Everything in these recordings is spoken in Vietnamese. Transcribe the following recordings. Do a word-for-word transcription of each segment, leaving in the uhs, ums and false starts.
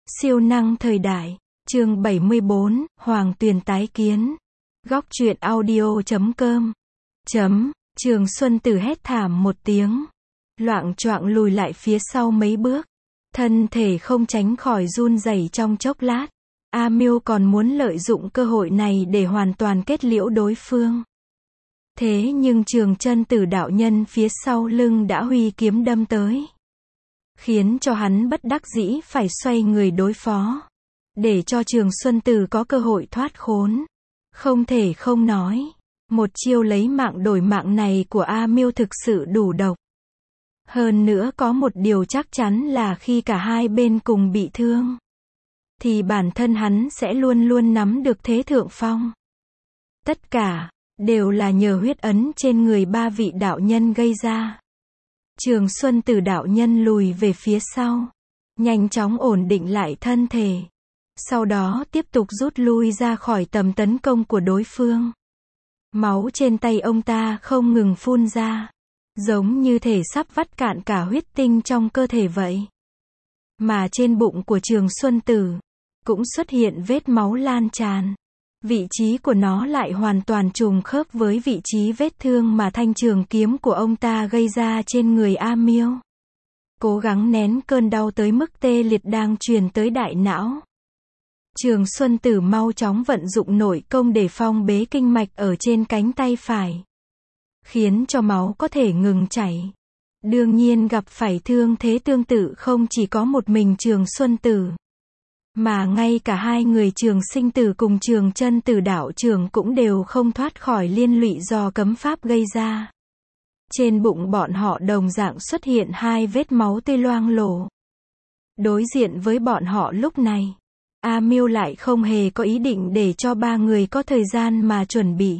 Siêu năng thời đại. Chương bảy mươi bốn, Hoàng Tuyền tái kiến. Góc truyện audio chấm com. Chấm, Trường Xuân Tử hét thảm một tiếng. Loạng choạng lùi lại phía sau mấy bước. Thân thể không tránh khỏi run rẩy trong chốc lát. A Miêu còn muốn lợi dụng cơ hội này để hoàn toàn kết liễu đối phương. Thế nhưng Trường Chân Tử đạo nhân phía sau lưng đã huy kiếm đâm tới. Khiến cho hắn bất đắc dĩ phải xoay người đối phó. Để cho Trường Xuân Tử có cơ hội thoát khốn. Không thể không nói. Một chiêu lấy mạng đổi mạng này của A Miêu thực sự đủ độc. Hơn nữa có một điều chắc chắn là khi cả hai bên cùng bị thương. Thì bản thân hắn sẽ luôn luôn nắm được thế thượng phong. Tất cả, đều là nhờ huyết ấn trên người ba vị đạo nhân gây ra. Trường Xuân Tử đạo nhân lùi về phía sau. Nhanh chóng ổn định lại thân thể. Sau đó tiếp tục rút lui ra khỏi tầm tấn công của đối phương. Máu trên tay ông ta không ngừng phun ra. Giống như thể sắp vắt cạn cả huyết tinh trong cơ thể vậy. Mà trên bụng của Trường Xuân Tử cũng xuất hiện vết máu lan tràn. Vị trí của nó lại hoàn toàn trùng khớp với vị trí vết thương mà thanh trường kiếm của ông ta gây ra trên người A Miêu. Cố gắng nén cơn đau tới mức tê liệt đang truyền tới đại não. Trường Xuân Tử mau chóng vận dụng nội công để phong bế kinh mạch ở trên cánh tay phải. Khiến cho máu có thể ngừng chảy. Đương nhiên gặp phải thương thế tương tự không chỉ có một mình Trường Xuân Tử. Mà ngay cả hai người Trường Sinh Tử cùng Trường Chân Tử đạo trưởng cũng đều không thoát khỏi liên lụy do cấm pháp gây ra. Trên bụng bọn họ đồng dạng xuất hiện hai vết máu tươi loang lổ. Đối diện với bọn họ lúc này, A Miêu lại không hề có ý định để cho ba người có thời gian mà chuẩn bị.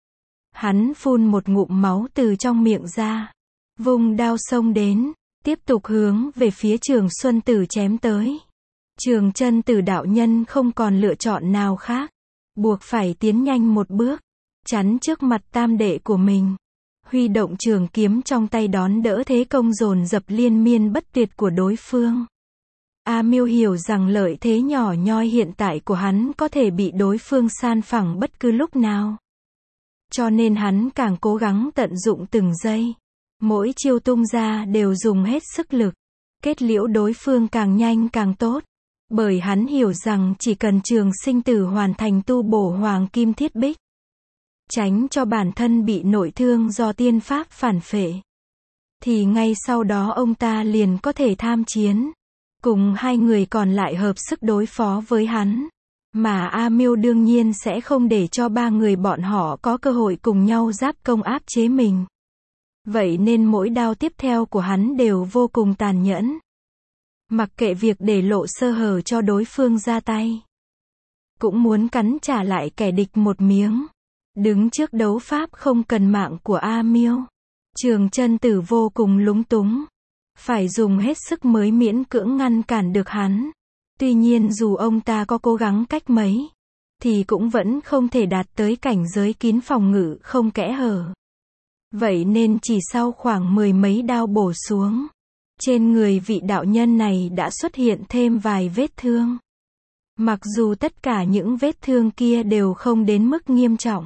Hắn phun một ngụm máu từ trong miệng ra, vung đao xông đến, tiếp tục hướng về phía Trường Xuân Tử chém tới. Trường Chân Tử đạo nhân không còn lựa chọn nào khác, buộc phải tiến nhanh một bước, chắn trước mặt tam đệ của mình. Huy động trường kiếm trong tay đón đỡ thế công dồn dập liên miên bất tuyệt của đối phương. A Miêu hiểu rằng lợi thế nhỏ nhoi hiện tại của hắn có thể bị đối phương san phẳng bất cứ lúc nào. Cho nên hắn càng cố gắng tận dụng từng giây. Mỗi chiêu tung ra đều dùng hết sức lực. Kết liễu đối phương càng nhanh càng tốt. Bởi hắn hiểu rằng chỉ cần Trường Sinh Tử hoàn thành tu bổ Hoàng Kim Thiết Bích. Tránh cho bản thân bị nội thương do tiên pháp phản phệ. Thì ngay sau đó ông ta liền có thể tham chiến. Cùng hai người còn lại hợp sức đối phó với hắn. Mà A Miêu đương nhiên sẽ không để cho ba người bọn họ có cơ hội cùng nhau giáp công áp chế mình. Vậy nên mỗi đao tiếp theo của hắn đều vô cùng tàn nhẫn. Mặc kệ việc để lộ sơ hở cho đối phương ra tay. Cũng muốn cắn trả lại kẻ địch một miếng. Đứng trước đấu pháp không cần mạng của A Miêu. Trường Chân Tử vô cùng lúng túng. Phải dùng hết sức mới miễn cưỡng ngăn cản được hắn. Tuy nhiên dù ông ta có cố gắng cách mấy, thì cũng vẫn không thể đạt tới cảnh giới kín phòng ngự không kẽ hở. Vậy nên chỉ sau khoảng mười mấy đao bổ xuống, trên người vị đạo nhân này đã xuất hiện thêm vài vết thương. Mặc dù tất cả những vết thương kia đều không đến mức nghiêm trọng.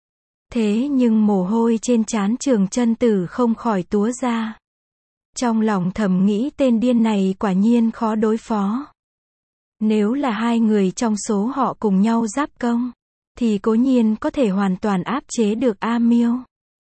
Thế nhưng mồ hôi trên trán Trường Chân Tử không khỏi túa ra. Trong lòng thầm nghĩ tên điên này quả nhiên khó đối phó. Nếu là hai người trong số họ cùng nhau giáp công, thì cố nhiên có thể hoàn toàn áp chế được A Miêu.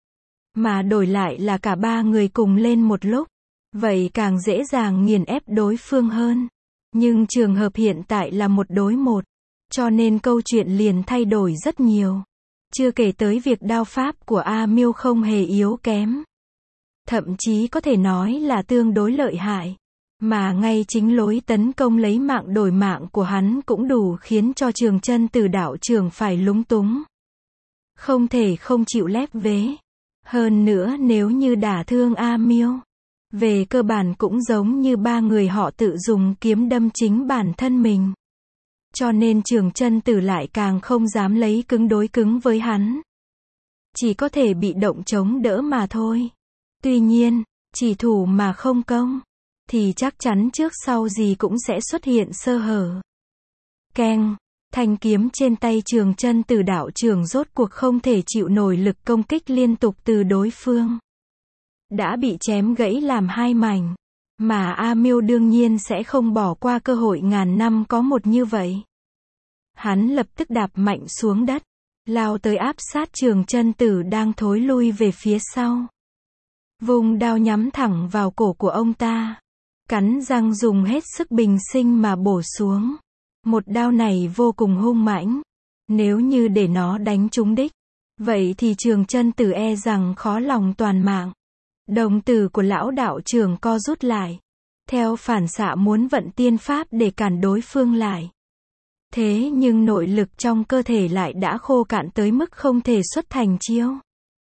Mà đổi lại là cả ba người cùng lên một lúc, vậy càng dễ dàng nghiền ép đối phương hơn. Nhưng trường hợp hiện tại là một đối một, cho nên câu chuyện liền thay đổi rất nhiều. Chưa kể tới việc đao pháp của A Miêu không hề yếu kém. Thậm chí có thể nói là tương đối lợi hại. Mà ngay chính lối tấn công lấy mạng đổi mạng của hắn cũng đủ khiến cho Trường Chân Tử đạo trưởng phải lúng túng. Không thể không chịu lép vế. Hơn nữa nếu như đả thương A Miêu, về cơ bản cũng giống như ba người họ tự dùng kiếm đâm chính bản thân mình. Cho nên Trường Chân Tử lại càng không dám lấy cứng đối cứng với hắn. Chỉ có thể bị động chống đỡ mà thôi. Tuy nhiên, chỉ thủ mà không công. thì chắc chắn trước sau gì cũng sẽ xuất hiện sơ hở. Keng, thanh kiếm trên tay Trường Chân Tử đạo trưởng rốt cuộc không thể chịu nổi lực công kích liên tục từ đối phương. Đã bị chém gãy làm hai mảnh. Mà A Miêu đương nhiên sẽ không bỏ qua cơ hội ngàn năm có một như vậy. Hắn lập tức đạp mạnh xuống đất, lao tới áp sát Trường Chân Tử đang thối lui về phía sau. Vùng đao nhắm thẳng vào cổ của ông ta. Cắn răng dùng hết sức bình sinh mà bổ xuống. Một đao này vô cùng hung mãnh. Nếu như để nó đánh trúng đích, vậy thì Trường Chân Tử e rằng khó lòng toàn mạng. Đồng tử của lão đạo trưởng co rút lại. Theo phản xạ muốn vận tiên pháp để cản đối phương lại. Thế nhưng nội lực trong cơ thể lại đã khô cạn tới mức không thể xuất thành chiêu.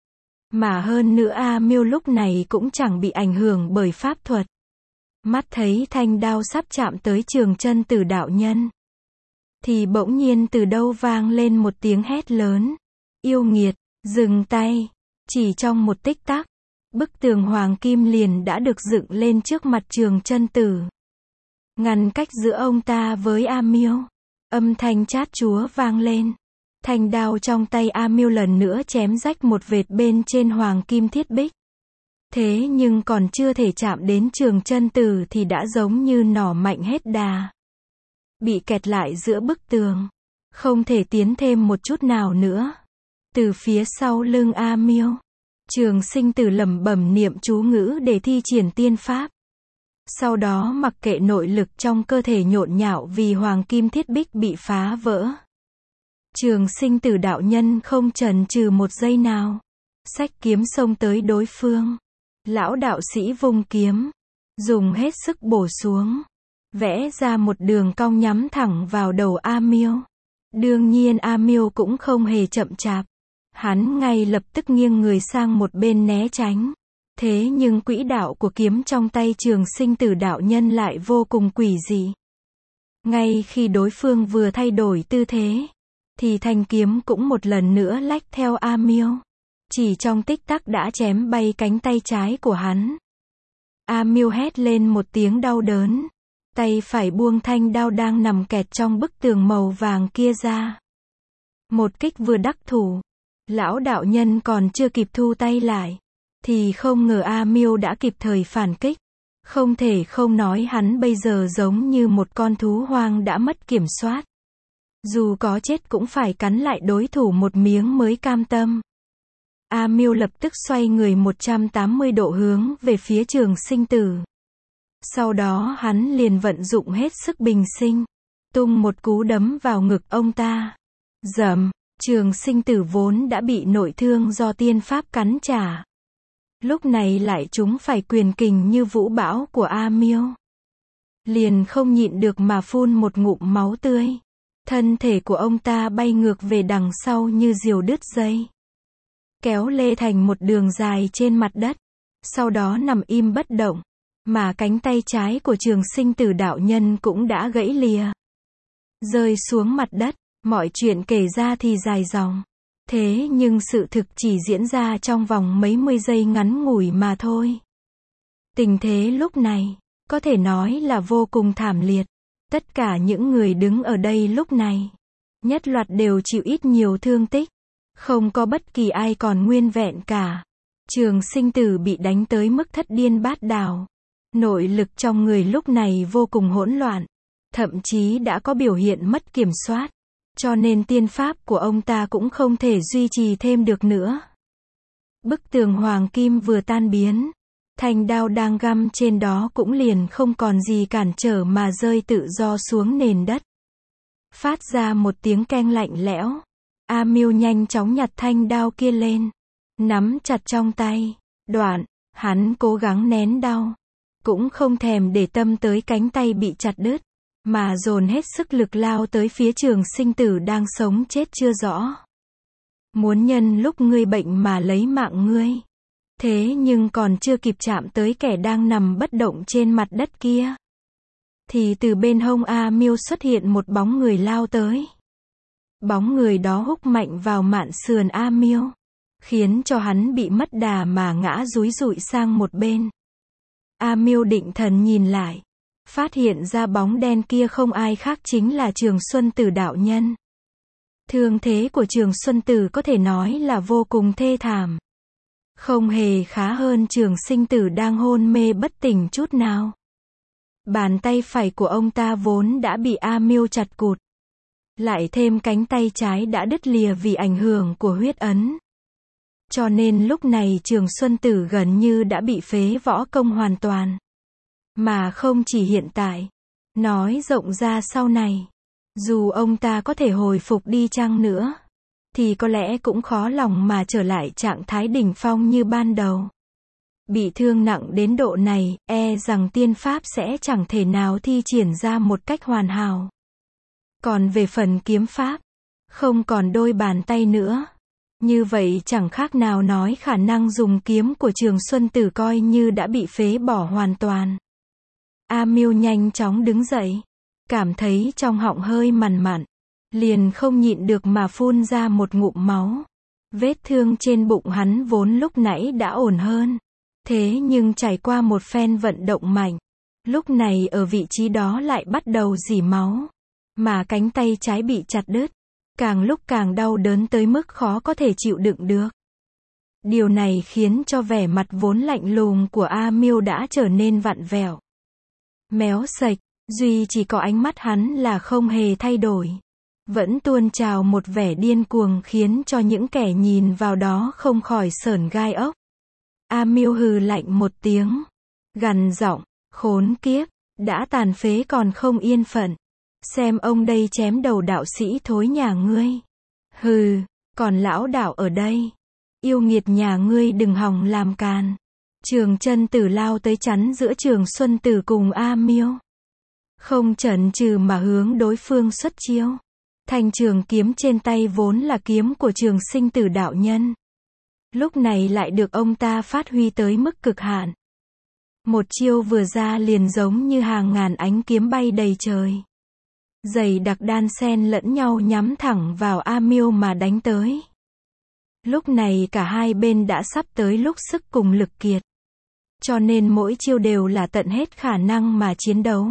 Mà hơn nữa A Miêu lúc này cũng chẳng bị ảnh hưởng bởi pháp thuật. Mắt thấy thanh đao sắp chạm tới Trường Chân Tử đạo nhân. Thì bỗng nhiên từ đâu vang lên một tiếng hét lớn. Yêu nghiệt, dừng tay. Chỉ trong một tích tắc, bức tường hoàng kim liền đã được dựng lên trước mặt Trường Chân Tử. Ngăn cách giữa ông ta với A Miêu. Âm thanh chát chúa vang lên. Thanh đao trong tay A Miêu lần nữa chém rách một vệt bên trên hoàng kim thiết bích. Thế nhưng còn chưa thể chạm đến Trường Chân Tử thì đã giống như nỏ mạnh hết đà. Bị kẹt lại giữa bức tường. Không thể tiến thêm một chút nào nữa. Từ phía sau lưng A Miêu, Trường Sinh Tử lẩm bẩm niệm chú ngữ để thi triển tiên pháp. Sau đó mặc kệ nội lực trong cơ thể nhộn nhạo vì hoàng kim thiết bích bị phá vỡ. Trường Sinh Tử đạo nhân không chần chừ một giây nào. Xách kiếm xông tới đối phương. Lão đạo sĩ vung kiếm. Dùng hết sức bổ xuống. Vẽ ra một đường cong nhắm thẳng vào đầu A Miêu. Đương nhiên A Miêu cũng không hề chậm chạp. Hắn ngay lập tức nghiêng người sang một bên né tránh. Thế nhưng quỹ đạo của kiếm trong tay Trường Sinh Tử đạo nhân lại vô cùng quỷ dị. Ngay khi đối phương vừa thay đổi tư thế, thì thanh kiếm cũng một lần nữa lách theo A Miêu. Chỉ trong tích tắc đã chém bay cánh tay trái của hắn. A Miêu hét lên một tiếng đau đớn. Tay phải buông thanh đao đang nằm kẹt trong bức tường màu vàng kia ra. Một kích vừa đắc thủ. Lão đạo nhân còn chưa kịp thu tay lại. Thì không ngờ A Miêu đã kịp thời phản kích. Không thể không nói hắn bây giờ giống như một con thú hoang đã mất kiểm soát. Dù có chết cũng phải cắn lại đối thủ một miếng mới cam tâm. A Miêu lập tức xoay người một trăm tám mươi độ hướng về phía Trường Sinh Tử. Sau đó hắn liền vận dụng hết sức bình sinh. Tung một cú đấm vào ngực ông ta. Dầm, Trường Sinh Tử vốn đã bị nội thương do tiên pháp cắn trả. Lúc này lại trúng phải quyền kình như vũ bão của A Miêu. Liền không nhịn được mà phun một ngụm máu tươi. Thân thể của ông ta bay ngược về đằng sau như diều đứt dây. Kéo lê thành một đường dài trên mặt đất. Sau đó nằm im bất động. Mà cánh tay trái của Trường Sinh Tử đạo nhân cũng đã gãy lìa. Rơi xuống mặt đất. Mọi chuyện kể ra thì dài dòng. Thế nhưng sự thực chỉ diễn ra trong vòng mấy mươi giây ngắn ngủi mà thôi. Tình thế lúc này, có thể nói là vô cùng thảm liệt. Tất cả những người đứng ở đây lúc này, nhất loạt đều chịu ít nhiều thương tích. Không có bất kỳ ai còn nguyên vẹn cả. Trường Sinh Tử bị đánh tới mức thất điên bát đảo. Nội lực trong người lúc này vô cùng hỗn loạn. Thậm chí đã có biểu hiện mất kiểm soát. Cho nên tiên pháp của ông ta cũng không thể duy trì thêm được nữa. Bức tường hoàng kim vừa tan biến. Thanh đao đang găm trên đó cũng liền không còn gì cản trở mà rơi tự do xuống nền đất. Phát ra một tiếng keng lạnh lẽo. A Miêu nhanh chóng nhặt thanh đao kia lên. Nắm chặt trong tay. Đoạn, hắn cố gắng nén đau. Cũng không thèm để tâm tới cánh tay bị chặt đứt. Mà dồn hết sức lực lao tới phía Trường Sinh Tử đang sống chết chưa rõ. Muốn nhân lúc ngươi bệnh mà lấy mạng ngươi. Thế nhưng còn chưa kịp chạm tới kẻ đang nằm bất động trên mặt đất kia. Thì từ bên hông A Miêu xuất hiện một bóng người lao tới. Bóng người đó húc mạnh vào mạn sườn A Miêu. Khiến cho hắn bị mất đà mà ngã dúi dụi sang một bên. A Miêu định thần nhìn lại, phát hiện ra bóng đen kia không ai khác chính là Trường Xuân Tử đạo nhân. Thương thế của Trường Xuân Tử có thể nói là vô cùng thê thảm. Không hề khá hơn Trường Sinh Tử đang hôn mê bất tỉnh chút nào. Bàn tay phải của ông ta vốn đã bị A Miêu chặt cụt. Lại thêm cánh tay trái đã đứt lìa vì ảnh hưởng của huyết ấn. Cho nên lúc này Trường Xuân Tử gần như đã bị phế võ công hoàn toàn. Mà không chỉ hiện tại. Nói rộng ra sau này. Dù ông ta có thể hồi phục đi chăng nữa. Thì có lẽ cũng khó lòng mà trở lại trạng thái đỉnh phong như ban đầu. Bị thương nặng đến độ này, e rằng tiên pháp sẽ chẳng thể nào thi triển ra một cách hoàn hảo. Còn về phần kiếm pháp, không còn đôi bàn tay nữa. Như vậy chẳng khác nào nói khả năng dùng kiếm của Trường Xuân Tử coi như đã bị phế bỏ hoàn toàn. A Miêu nhanh chóng đứng dậy, cảm thấy trong họng hơi mằn mặn, liền không nhịn được mà phun ra một ngụm máu. Vết thương trên bụng hắn vốn lúc nãy đã ổn hơn. Thế nhưng trải qua một phen vận động mạnh, lúc này ở vị trí đó lại bắt đầu rỉ máu. Mà cánh tay trái bị chặt đứt, càng lúc càng đau đớn tới mức khó có thể chịu đựng được. Điều này khiến cho vẻ mặt vốn lạnh lùng của A Miêu đã trở nên vặn vẹo. Méo sạch, duy chỉ có ánh mắt hắn là không hề thay đổi. Vẫn tuôn trào một vẻ điên cuồng khiến cho những kẻ nhìn vào đó không khỏi sởn gai ốc. A Miêu hừ lạnh một tiếng, gằn giọng, khốn kiếp, đã tàn phế còn không yên phận. Xem ông đây chém đầu đạo sĩ thối nhà ngươi. Hừ, còn lão đạo ở đây. Yêu nghiệt nhà ngươi đừng hòng làm càn. Trường Chân Tử lao tới chắn giữa Trường Xuân Tử cùng A Miêu. Không chần chừ mà hướng đối phương xuất chiêu. Thanh trường kiếm trên tay vốn là kiếm của Trường Sinh Tử đạo nhân. Lúc này lại được ông ta phát huy tới mức cực hạn. Một chiêu vừa ra liền giống như hàng ngàn ánh kiếm bay đầy trời. Dày đặc đan xen lẫn nhau nhắm thẳng vào A Miêu mà đánh tới. Lúc này cả hai bên đã sắp tới lúc sức cùng lực kiệt. Cho nên mỗi chiêu đều là tận hết khả năng mà chiến đấu.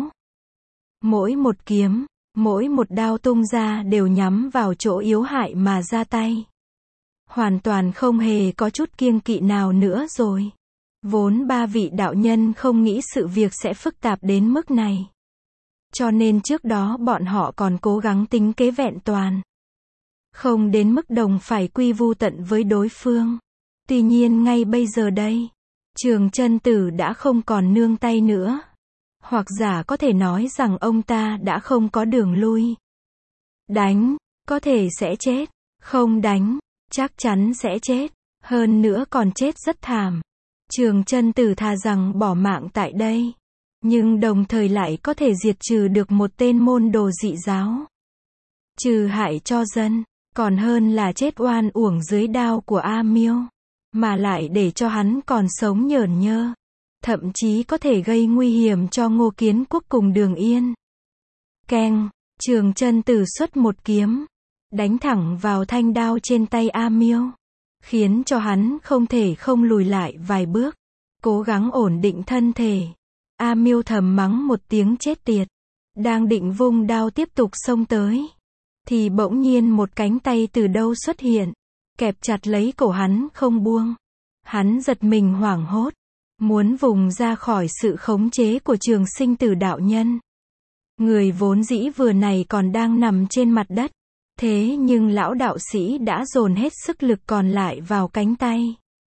Mỗi một kiếm, mỗi một đao tung ra đều nhắm vào chỗ yếu hại mà ra tay. Hoàn toàn không hề có chút kiêng kỵ nào nữa rồi. Vốn ba vị đạo nhân không nghĩ sự việc sẽ phức tạp đến mức này. Cho nên trước đó bọn họ còn cố gắng tính kế vẹn toàn. Không đến mức đồng phải quy vu tận với đối phương. Tuy nhiên ngay bây giờ đây, Trường Chân Tử đã không còn nương tay nữa. Hoặc giả có thể nói rằng ông ta đã không có đường lui. Đánh, có thể sẽ chết. Không đánh, chắc chắn sẽ chết. Hơn nữa còn chết rất thảm. Trường Chân Tử thà rằng bỏ mạng tại đây. Nhưng đồng thời lại có thể diệt trừ được một tên môn đồ dị giáo. Trừ hại cho dân, còn hơn là chết oan uổng dưới đao của A Miêu. Mà lại để cho hắn còn sống nhởn nhơ. Thậm chí có thể gây nguy hiểm cho Ngô Kiến Quốc cùng Đường Yên. Keng, Trường Chân Tử xuất một kiếm. Đánh thẳng vào thanh đao trên tay A Miêu. Khiến cho hắn không thể không lùi lại vài bước. Cố gắng ổn định thân thể. A Miêu thầm mắng một tiếng chết tiệt. Đang định vung đao tiếp tục xông tới. Thì bỗng nhiên một cánh tay từ đâu xuất hiện. Kẹp chặt lấy cổ hắn không buông. Hắn giật mình hoảng hốt. Muốn vùng ra khỏi sự khống chế của Trường Sinh Tử đạo nhân. Người vốn dĩ vừa này còn đang nằm trên mặt đất. Thế nhưng lão đạo sĩ đã dồn hết sức lực còn lại vào cánh tay.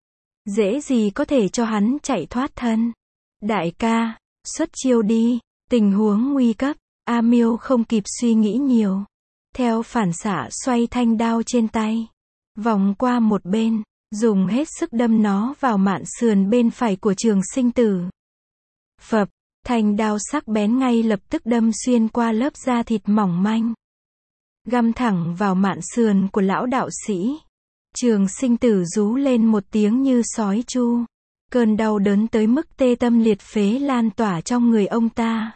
Dễ gì có thể cho hắn chạy thoát thân. Đại ca, xuất chiêu đi. Tình huống nguy cấp. A Miêu không kịp suy nghĩ nhiều. Theo phản xạ xoay thanh đao trên tay. Vòng qua một bên. Dùng hết sức đâm nó vào mạn sườn bên phải của Trường Sinh Tử. Phập, thanh đao sắc bén ngay lập tức đâm xuyên qua lớp da thịt mỏng manh. Găm thẳng vào mạn sườn của lão đạo sĩ. Trường Sinh Tử rú lên một tiếng như sói chu. Cơn đau đớn tới mức tê tâm liệt phế lan tỏa trong người ông ta.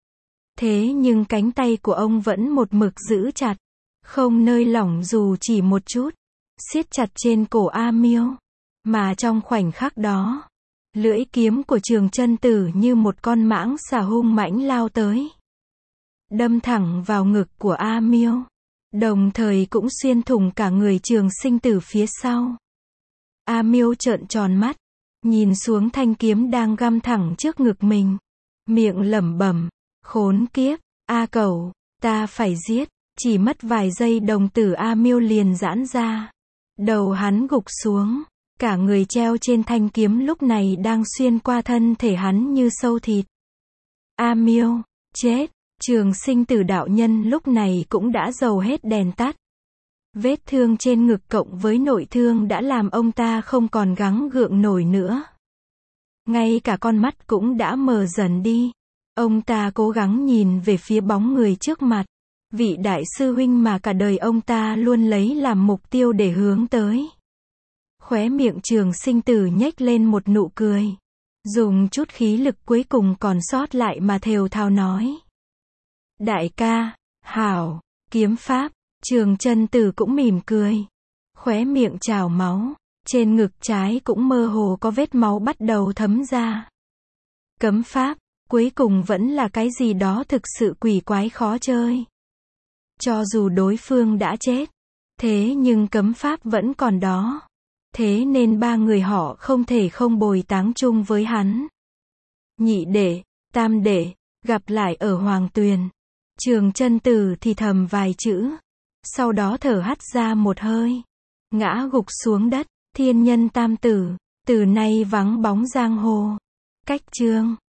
Thế nhưng cánh tay của ông vẫn một mực giữ chặt. Không nơi lỏng dù chỉ một chút. Siết chặt trên cổ A Miêu. Mà trong khoảnh khắc đó, Lưỡi kiếm của Trường Chân Tử như một con mãng xà hung mãnh lao tới, đâm thẳng vào ngực của A Miêu, đồng thời cũng xuyên thủng cả người Trường Sinh Tử phía sau. A Miêu trợn tròn mắt, nhìn xuống thanh kiếm đang găm thẳng trước ngực mình, miệng lẩm bẩm, khốn kiếp, A Cẩu, ta phải giết. Chỉ mất vài giây đồng tử A Miêu liền giãn ra, đầu hắn gục xuống, cả người treo trên thanh kiếm lúc này đang xuyên qua thân thể hắn như sâu thịt. A Miêu, chết. Trường Sinh Tử đạo nhân lúc này cũng đã dầu hết đèn tắt. Vết thương trên ngực cộng với nội thương đã làm ông ta không còn gắng gượng nổi nữa. Ngay cả con mắt cũng đã mờ dần đi. Ông ta cố gắng nhìn về phía bóng người trước mặt, vị đại sư huynh mà cả đời ông ta luôn lấy làm mục tiêu để hướng tới. Khóe miệng Trường Sinh Tử nhếch lên một nụ cười, dùng chút khí lực cuối cùng còn sót lại mà thều thào nói: đại ca, hảo, kiếm pháp. Trường Chân Tử cũng mỉm cười, khóe miệng trào máu, trên ngực trái cũng mơ hồ có vết máu bắt đầu thấm ra. Cấm pháp, cuối cùng vẫn là cái gì đó thực sự quỷ quái khó chơi. Cho dù đối phương đã chết, thế nhưng cấm pháp vẫn còn đó. Thế nên ba người họ không thể không bồi táng chung với hắn. Nhị đệ, tam đệ, gặp lại ở Hoàng Tuyền. Trường Chân Tử thì thầm vài chữ, sau đó thở hắt ra một hơi, ngã gục xuống đất. Thiên Nhân tam tử, từ nay vắng bóng giang hồ. Cách chương